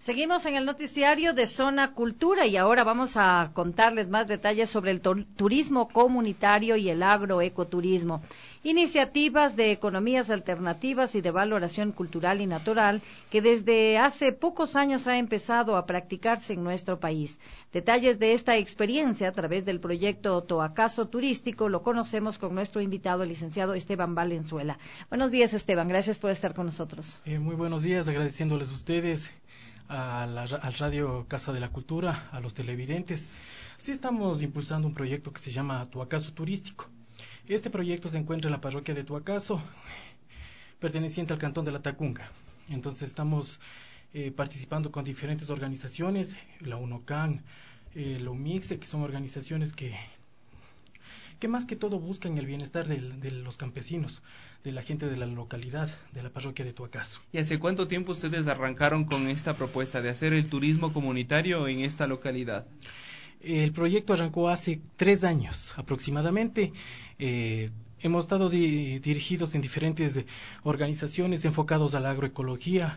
Seguimos en el noticiario de Zona Cultura y ahora vamos a contarles más detalles sobre el turismo comunitario y el agroecoturismo. Iniciativas de economías alternativas y de valoración cultural y natural que desde hace pocos años ha empezado a practicarse en nuestro país. Detalles de esta experiencia a través del proyecto Toacaso Turístico lo conocemos con nuestro invitado, el licenciado Esteban Valenzuela. Buenos días, Esteban. Gracias por estar con nosotros. Muy buenos días, agradeciéndoles a ustedes, al Radio Casa de la Cultura, a los televidentes. Sí, estamos impulsando un proyecto que se llama Toacaso Turístico. Este proyecto se encuentra en la parroquia de Toacaso, perteneciente al cantón de la Tacunga. Entonces estamos participando con diferentes organizaciones, la UNOCAN, la UMIXE, que son organizaciones que más que todo buscan el bienestar de los campesinos, de la gente de la localidad, de la parroquia de Toacaso. ¿Y hace cuánto tiempo ustedes arrancaron con esta propuesta de hacer el turismo comunitario en esta localidad? El proyecto arrancó hace 3 años aproximadamente. Hemos estado dirigidos en diferentes organizaciones enfocados a la agroecología,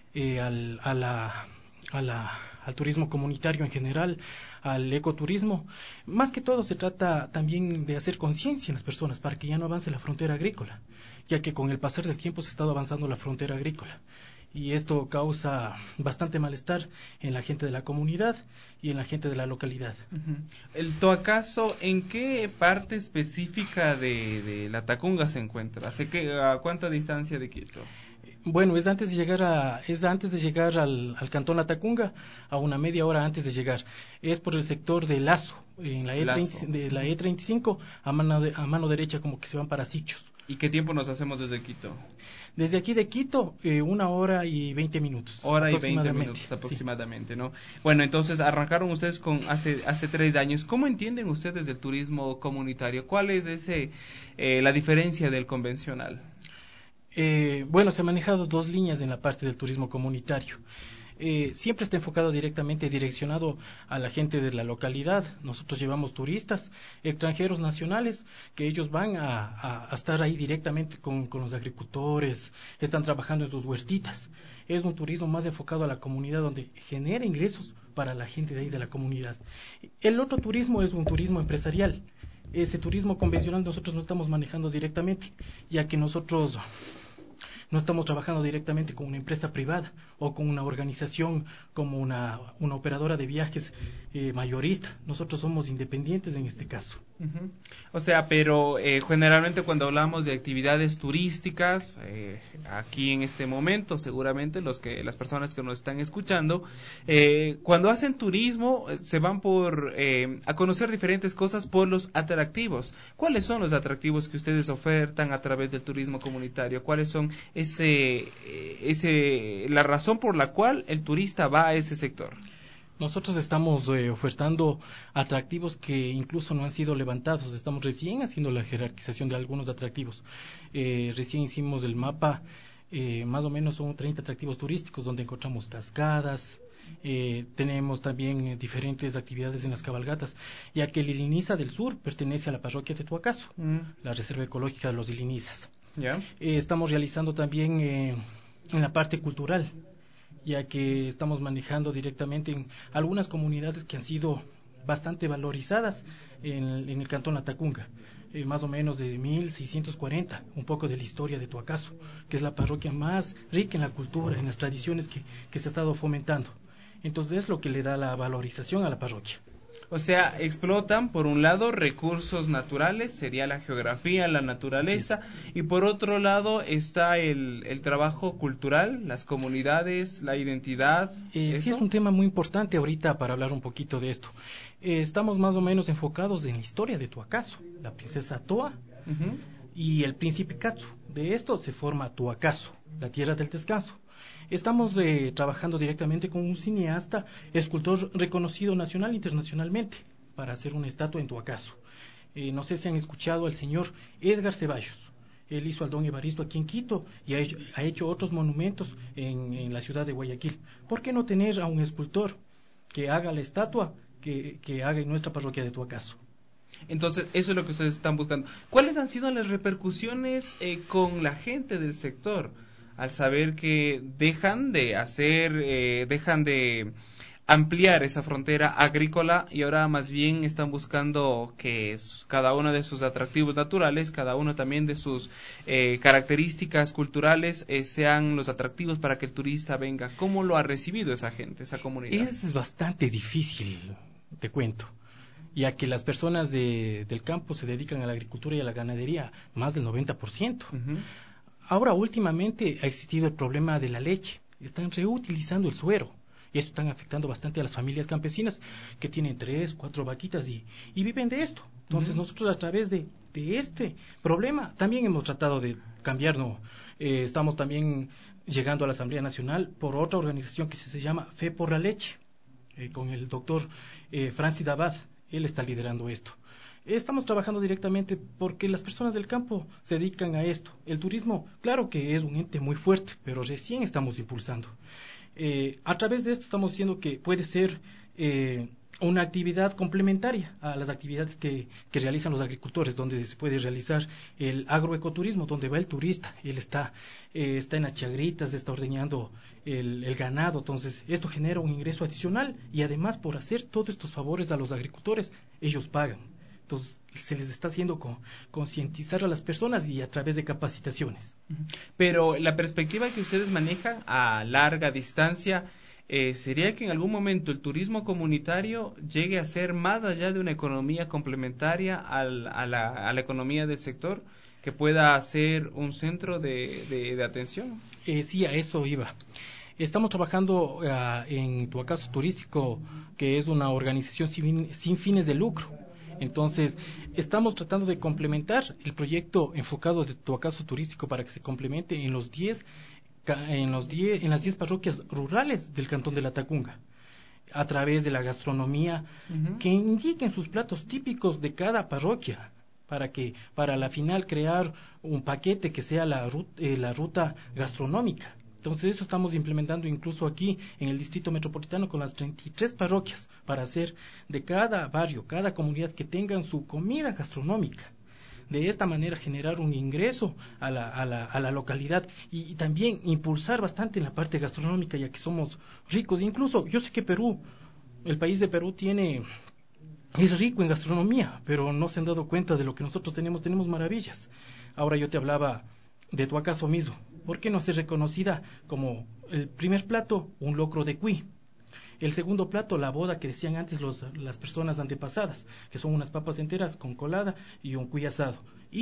al turismo comunitario en general, al ecoturismo. Más que todo se trata también de hacer conciencia en las personas para que ya no avance la frontera agrícola, ya que con el pasar del tiempo se ha estado avanzando la frontera agrícola. Y esto causa bastante malestar en la gente de la comunidad y en la gente de la localidad. ¿El Toacaso en qué parte específica de la Tacunga se encuentra? ¿A cuánta distancia de Quito? Bueno, es antes de llegar al cantón La Tacunga, a una media hora antes de llegar. Es por el sector de Lazo, en la E35, a mano derecha, como que se van para Sichos. ¿Y qué tiempo nos hacemos desde Quito? Desde aquí de Quito, 1 hora y 20 minutos. Hora y 20 minutos aproximadamente, sí. ¿No? Bueno, entonces arrancaron ustedes con hace 3 años. ¿Cómo entienden ustedes del turismo comunitario? ¿Cuál es la diferencia del convencional? Bueno, se han manejado 2 líneas en la parte del turismo comunitario. Siempre está enfocado direccionado a la gente de la localidad. Nosotros llevamos turistas, extranjeros nacionales, que ellos van a estar ahí directamente con los agricultores, están trabajando en sus huertitas. Es un turismo más enfocado a la comunidad, donde genera ingresos para la gente de ahí de la comunidad. El otro turismo es un turismo empresarial. Este turismo convencional nosotros no estamos manejando directamente, ya que nosotros no estamos trabajando directamente con una empresa privada o con una organización como una operadora de viajes mayorista. Nosotros somos independientes en este caso. O sea, pero generalmente cuando hablamos de actividades turísticas, aquí en este momento, seguramente las personas que nos están escuchando, cuando hacen turismo, se van a conocer diferentes cosas por los atractivos. ¿Cuáles son los atractivos que ustedes ofertan a través del turismo comunitario? ¿Cuáles son la razón por la cual el turista va a ese sector? Nosotros estamos ofertando atractivos que incluso no han sido levantados. Estamos recién haciendo la jerarquización de algunos atractivos. Recién hicimos el mapa, más o menos son 30 atractivos turísticos donde encontramos cascadas. Tenemos también diferentes actividades en las cabalgatas, ya que el Ilinisa del Sur pertenece a la parroquia de Toacaso, la Reserva Ecológica de los Ilinizas. ¿Ya? Estamos realizando también en la parte cultural, ya que estamos manejando directamente en algunas comunidades que han sido bastante valorizadas en el cantón La Tacunga, más o menos de 1640, un poco de la historia de Toacaso, que es la parroquia más rica en la cultura, en las tradiciones que se ha estado fomentando. Entonces es lo que le da la valorización a la parroquia. O sea, explotan por un lado recursos naturales, sería la geografía, la naturaleza, y por otro lado está el trabajo cultural, las comunidades, la identidad. Sí, es un tema muy importante ahorita para hablar un poquito de esto. Estamos más o menos enfocados en la historia de Toacaso, la princesa Toa y el príncipe Katsu. De esto se forma Toacaso, la tierra del descanso. Estamos trabajando directamente con un cineasta, escultor reconocido nacional e internacionalmente, para hacer una estatua en Toacaso. No sé si han escuchado al señor Edgar Ceballos. Él hizo al Don Evaristo aquí en Quito y ha hecho otros monumentos en la ciudad de Guayaquil. ¿Por qué no tener a un escultor que haga la estatua que haga en nuestra parroquia de Toacaso? Entonces, eso es lo que ustedes están buscando. ¿Cuáles han sido las repercusiones con la gente del sector? al saber que dejan de ampliar esa frontera agrícola y ahora más bien están buscando que cada uno de sus atractivos naturales, cada uno también de sus características culturales sean los atractivos para que el turista venga. ¿Cómo lo ha recibido esa gente, esa comunidad? Es bastante difícil, te cuento, ya que las personas del campo se dedican a la agricultura y a la ganadería, más del 90%. Uh-huh. Ahora últimamente ha existido el problema de la leche, están reutilizando el suero. Y esto están afectando bastante a las familias campesinas que tienen 3, 4 vaquitas y viven de esto. Entonces nosotros a través de este problema también hemos tratado de cambiarnos. Estamos también llegando a la Asamblea Nacional por otra organización que se llama Fe por la Leche, con el doctor Francis Abad. Él está liderando esto. Estamos trabajando directamente porque las personas del campo se dedican a esto. El turismo, claro que es un ente muy fuerte, pero recién estamos impulsando. A través de esto estamos diciendo que puede ser una actividad complementaria a las actividades que realizan los agricultores, donde se puede realizar el agroecoturismo, donde va el turista, él está en las chagritas, está ordeñando el ganado, entonces esto genera un ingreso adicional y además por hacer todos estos favores a los agricultores, ellos pagan. Entonces se les está haciendo concientizar a las personas y a través de capacitaciones. Pero la perspectiva que ustedes manejan a larga distancia sería que en algún momento el turismo comunitario llegue a ser más allá de una economía complementaria a la economía del sector, que pueda ser un centro de atención. Sí, a eso iba. Estamos trabajando en Tuacaso Turístico, que es una organización sin fines de lucro. Entonces, estamos tratando de complementar el proyecto enfocado de Tuacaso Turístico para que se complemente en las 10 parroquias rurales del cantón de La Tacunga, a través de la gastronomía, que indiquen sus platos típicos de cada parroquia, para la final crear un paquete que sea la ruta gastronómica. Entonces eso estamos implementando incluso aquí en el Distrito Metropolitano con las 33 parroquias para hacer de cada barrio, cada comunidad que tengan su comida gastronómica. De esta manera generar un ingreso a la localidad y también impulsar bastante en la parte gastronómica, ya que somos ricos. Incluso yo sé que el país de Perú es rico en gastronomía, pero no se han dado cuenta de lo que nosotros tenemos maravillas. Ahora yo te hablaba de Tuacaso mismo. ¿Por qué no ser reconocida como el primer plato, un locro de cuy? El segundo plato, la boda que decían antes las personas antepasadas, que son unas papas enteras con colada y un cuy asado.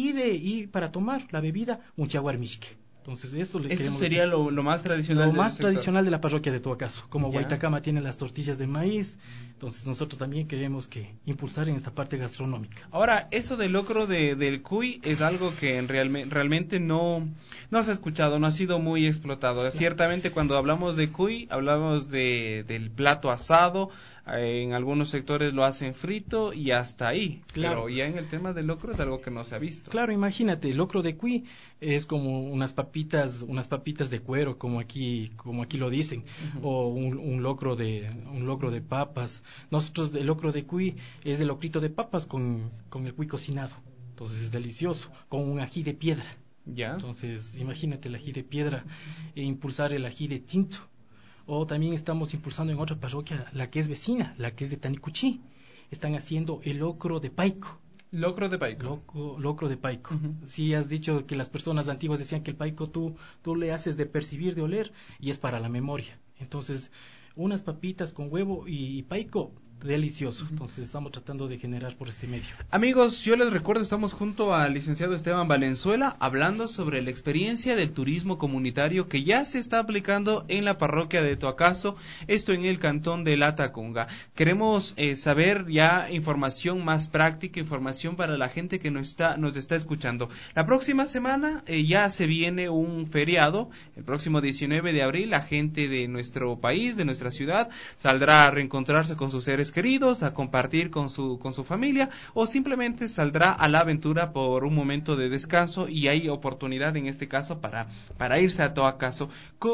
Y para tomar la bebida, un chaguarmishque. Entonces eso sería lo más tradicional. Lo más tradicional de la parroquia de Tuacaso. Como Guaitacama tiene las tortillas de maíz, entonces nosotros también queremos impulsar en esta parte gastronómica. Ahora, eso del locro del cuy es algo que realmente no se ha escuchado, no ha sido muy explotado. Claro. Ciertamente cuando hablamos de cuy, hablamos del plato asado. En algunos sectores lo hacen frito y hasta ahí. Claro. Pero ya en el tema del locro es algo que no se ha visto. Claro, imagínate, el locro de cuy es como unas papitas de cuero, como aquí lo dicen, o un locro de papas. Nosotros el locro de cuy es el locrito de papas con el cuy cocinado. Entonces es delicioso, con un ají de piedra. Ya. Entonces, imagínate el ají de piedra e impulsar el ají de tinto. O también estamos impulsando en otra parroquia, la que es vecina, la que es de Tanicuchí. Están haciendo el locro de paico. Locro de paico. Locro de paico. Sí, has dicho que las personas antiguas decían que el paico tú le haces de percibir, de oler, y es para la memoria. Entonces, unas papitas con huevo y paico, delicioso. Entonces estamos tratando de generar por ese medio. Amigos, yo les recuerdo, estamos junto al licenciado Esteban Valenzuela hablando sobre la experiencia del turismo comunitario que ya se está aplicando en la parroquia de Tuacaso, esto en el cantón de La Tacunga. Queremos saber ya información más práctica, información para la gente que nos está escuchando. La próxima semana ya se viene un feriado, el próximo 19 de abril, la gente de nuestro país, de nuestra ciudad, saldrá a reencontrarse con sus seres queridos, a compartir con su familia, o simplemente saldrá a la aventura por un momento de descanso y hay oportunidad en este caso para irse a Tuacaso.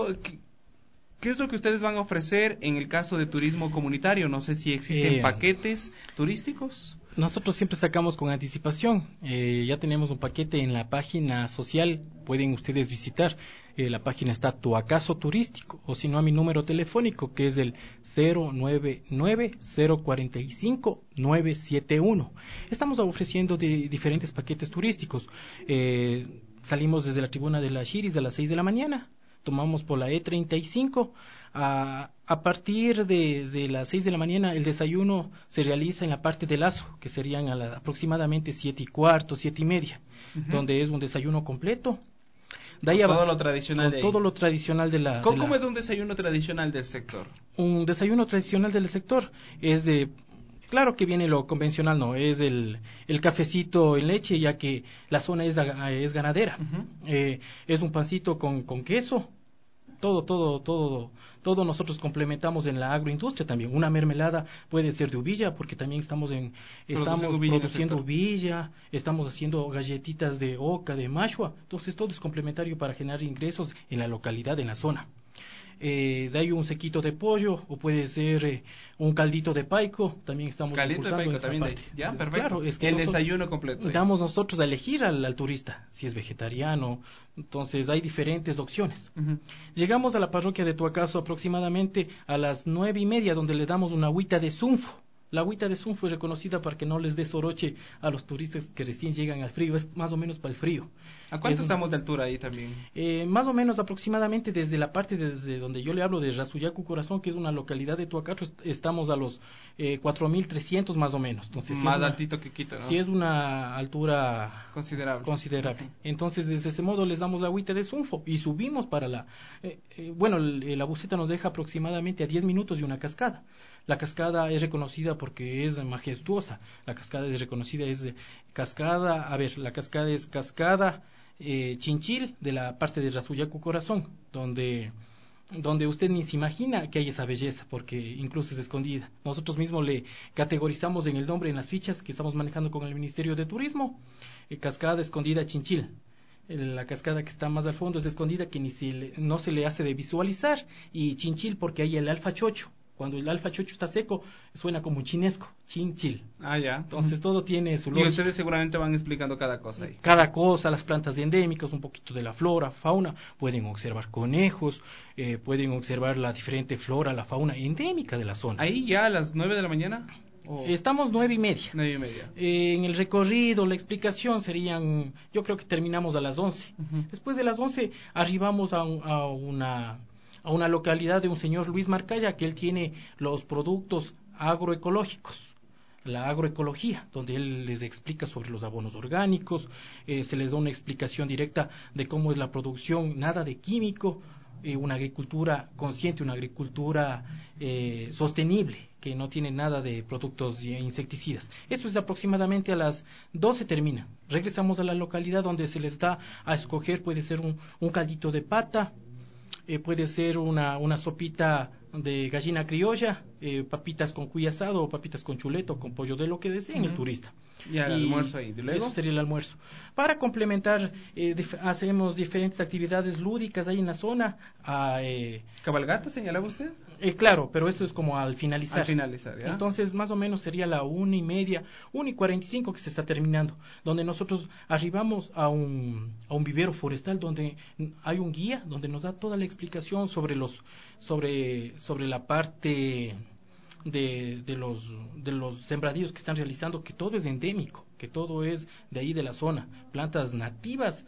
¿Qué es lo que ustedes van a ofrecer en el caso de turismo comunitario? No sé si existen paquetes turísticos. Nosotros siempre sacamos con anticipación. Ya tenemos un paquete en la página social, pueden ustedes visitar. La página está Tu Acaso Turístico, o si no a mi número telefónico, que es el 099-045-971. Estamos ofreciendo diferentes paquetes turísticos. Salimos desde la tribuna de la Chiris a las 6 de la mañana, tomamos por la E35. A partir de las 6 de la mañana el desayuno se realiza en la parte de Lazo, que serían aproximadamente 7:15, 7:30, donde es un desayuno completo. De ahí todo lo tradicional. Todo lo tradicional de la... ¿Cómo es un desayuno tradicional del sector? Un desayuno tradicional del sector es de... Claro que viene lo convencional, no, es el cafecito en leche, ya que la zona es ganadera. Es un pancito con queso. Todo nosotros complementamos en la agroindustria también. Una mermelada puede ser de uvilla, porque también estamos produciendo uvilla, estamos haciendo galletitas de oca, de mashua. Entonces todo es complementario para generar ingresos en la localidad, en la zona. De ahí un sequito de pollo, o puede ser un caldito de paico, también estamos impulsando en esa parte. Ya, perfecto. Claro, es que el desayuno completo. Damos nosotros a elegir al turista, si es vegetariano, entonces hay diferentes opciones. Llegamos a la parroquia de Tu Acaso aproximadamente a las 9:30, donde le damos una agüita de Sunfo. La agüita de Sunfo es reconocida para que no les dé soroche a los turistas que recién llegan al frío, es más o menos para el frío. ¿A cuánto estamos de altura ahí también? Más o menos aproximadamente desde la parte desde donde yo le hablo, de Razuyacu Corazón, que es una localidad de Tu Acaso, estamos a los 4.300 más o menos. Entonces, más altito que Quito, ¿no? Sí, es una altura considerable. Entonces, desde ese modo les damos la agüita de Sunfo y subimos para la buseta nos deja aproximadamente a 10 minutos de una cascada. La cascada es reconocida porque es majestuosa. La cascada es reconocida, la cascada es cascada Chinchil, de la parte de Razuyacu Corazón, donde usted ni se imagina que hay esa belleza, porque incluso es escondida. Nosotros mismos le categorizamos en el nombre, en las fichas que estamos manejando con el Ministerio de Turismo, cascada escondida Chinchil. La cascada que está más al fondo es escondida, que no se le hace de visualizar, y Chinchil porque hay el alfa chocho. Cuando el alfa chocho está seco, suena como un chinesco, Chinchil. Ya. Entonces todo tiene su lógica. Y ustedes seguramente van explicando cada cosa ahí. Cada cosa, las plantas endémicas, un poquito de la flora, fauna. Pueden observar conejos, pueden observar la diferente flora, la fauna endémica de la zona. ¿Ahí ya a las 9 de la mañana? Estamos 9:30. 9:30. En el recorrido, la explicación serían, yo creo que terminamos a las 11. Después de las 11 arribamos a una localidad de un señor Luis Marcaya, que él tiene los productos agroecológicos, la agroecología, donde él les explica sobre los abonos orgánicos, se les da una explicación directa de cómo es la producción, nada de químico, una agricultura consciente, una agricultura sostenible, que no tiene nada de productos insecticidas. Eso es aproximadamente a las 12 termina. Regresamos a la localidad donde se les da a escoger, puede ser un caldito de pata, puede ser una sopita de gallina criolla, papitas con cuy asado, o papitas con chuleto, con pollo, de lo que deseen el turista. Y el almuerzo ahí, eso sería el almuerzo. Para complementar, hacemos diferentes actividades lúdicas ahí en la zona. ¿Cabalgata señalaba usted? Claro, pero esto es como al finalizar. ¿Ya? Entonces, más o menos sería la 1:30, 1:45 que se está terminando, donde nosotros arribamos a un vivero forestal, donde hay un guía, donde nos da toda la explicación sobre la parte de los sembradíos que están realizando, que todo es endémico, que todo es de ahí de la zona, plantas nativas.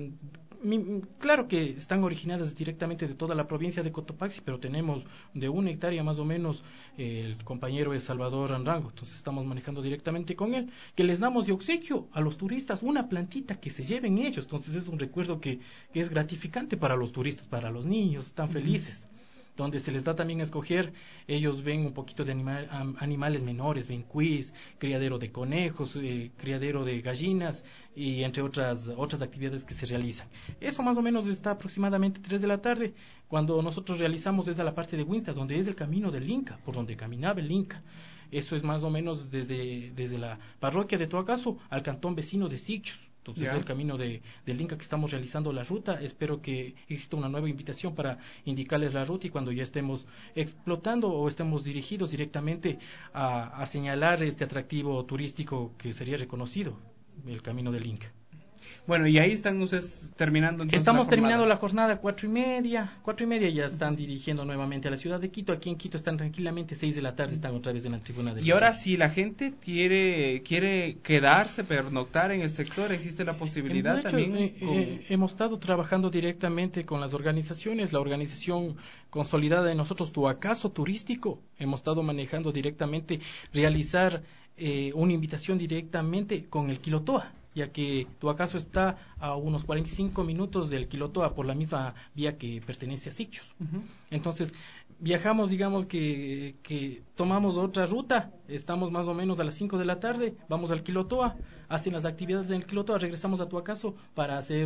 Claro que están originadas directamente de toda la provincia de Cotopaxi, pero tenemos de 1 hectárea más o menos. El compañero es Salvador Anrango, entonces estamos manejando directamente con él, que les damos de obsequio a los turistas una plantita que se lleven ellos. Entonces es un recuerdo que es gratificante para los turistas, para los niños, están felices. Donde se les da también a escoger, ellos ven un poquito de animales menores, ven cuis, criadero de conejos, criadero de gallinas, y entre otras actividades que se realizan. Eso más o menos está aproximadamente 3 de la tarde. Cuando nosotros realizamos es a la parte de Huinsta, donde es el camino del Inca, por donde caminaba el Inca. Eso es más o menos desde la parroquia de Tu Acaso al cantón vecino de Sichos. Entonces, Ya. el camino del Inca que estamos realizando la ruta, espero que exista una nueva invitación para indicarles la ruta y cuando ya estemos explotando o estemos dirigidos directamente a señalar este atractivo turístico que sería reconocido, el camino del Inca. Bueno, y ahí están ustedes terminando entonces Estamos la jornada. terminando la jornada 4:30 ya están dirigiendo nuevamente a la ciudad de Quito. Aquí en Quito están tranquilamente 6 de la tarde, están otra vez en la tribuna de Y ahora si la gente quiere quedarse, pernoctar en el sector, existe la posibilidad de hecho, también. hemos estado trabajando directamente con las organizaciones, la organización consolidada de nosotros, Tuacaso Turístico, hemos estado manejando directamente, realizar una invitación directamente con el Quilotoa, ya que Tuacaso está a unos 45 minutos del Quilotoa por la misma vía que pertenece a Sicchos. Ujú. Entonces, viajamos, digamos que tomamos otra ruta, estamos más o menos a las 5 de la tarde, vamos al Quilotoa, hacen las actividades en el Quilotoa, regresamos a Tuacaso para hacer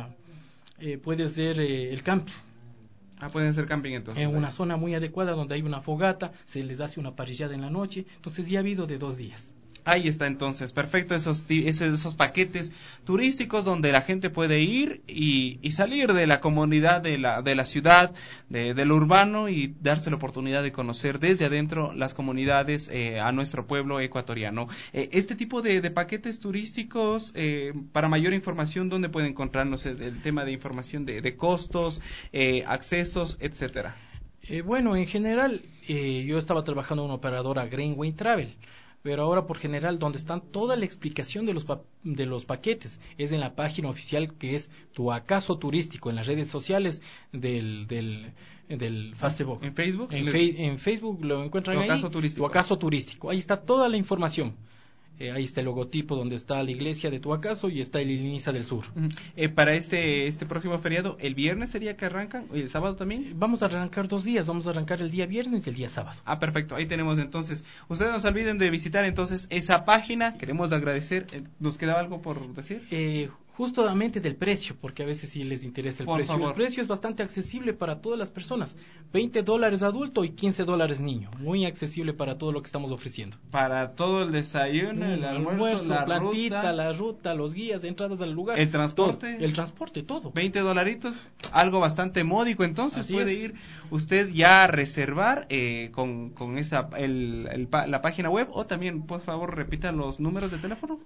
puede ser el camping. Pueden ser camping entonces. En una zona muy adecuada donde hay una fogata, se les hace una parrillada en la noche, entonces ya ha habido de 2 días. Ahí está entonces, perfecto, esos paquetes turísticos donde la gente puede ir y salir de la comunidad de la ciudad, del urbano y darse la oportunidad de conocer desde adentro las comunidades a nuestro pueblo ecuatoriano. Este tipo de paquetes turísticos, para mayor información, ¿dónde puede encontrarnos el tema de información de costos, accesos, etcétera? Bueno, en general, yo estaba trabajando en una operadora Greenway Travel, pero ahora por general donde están toda la explicación de los paquetes es en la página oficial que es Tuacaso Turístico, en las redes sociales del Facebook. ¿En Facebook? En Facebook lo encuentran Tuacaso ahí, Turístico. Tuacaso Turístico, ahí está toda la información. Ahí está el logotipo donde está la iglesia de Tuacaso y está el Iliniza del Sur. Para este próximo feriado, ¿el viernes sería que arrancan? ¿Y el sábado también? Vamos a arrancar 2 días, vamos a arrancar el día viernes y el día sábado. Perfecto, ahí tenemos entonces. Ustedes no se olviden de visitar entonces esa página, queremos agradecer. ¿Nos queda algo por decir? Justamente del precio, porque a veces sí les interesa el Por precio. favor. El precio es bastante accesible para todas las personas. $20 adulto y $15 niño. Muy accesible para todo lo que estamos ofreciendo. Para todo el desayuno, el almuerzo, la plantita, la ruta, los guías, entradas al lugar. el transporte. Todo, el transporte, todo. $20, algo bastante módico, entonces Así puede es. ir usted ya a reservar con esa la página web, o también, por favor, repitan los números de teléfono.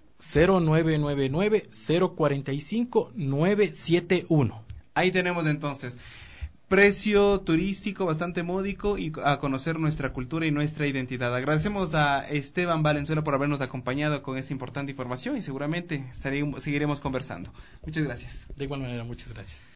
0999-045-971. Ahí tenemos entonces precio turístico bastante módico y a conocer nuestra cultura y nuestra identidad. Agradecemos a Esteban Valenzuela por habernos acompañado con esta importante información y seguramente seguiremos conversando. Muchas gracias. De igual manera, muchas gracias.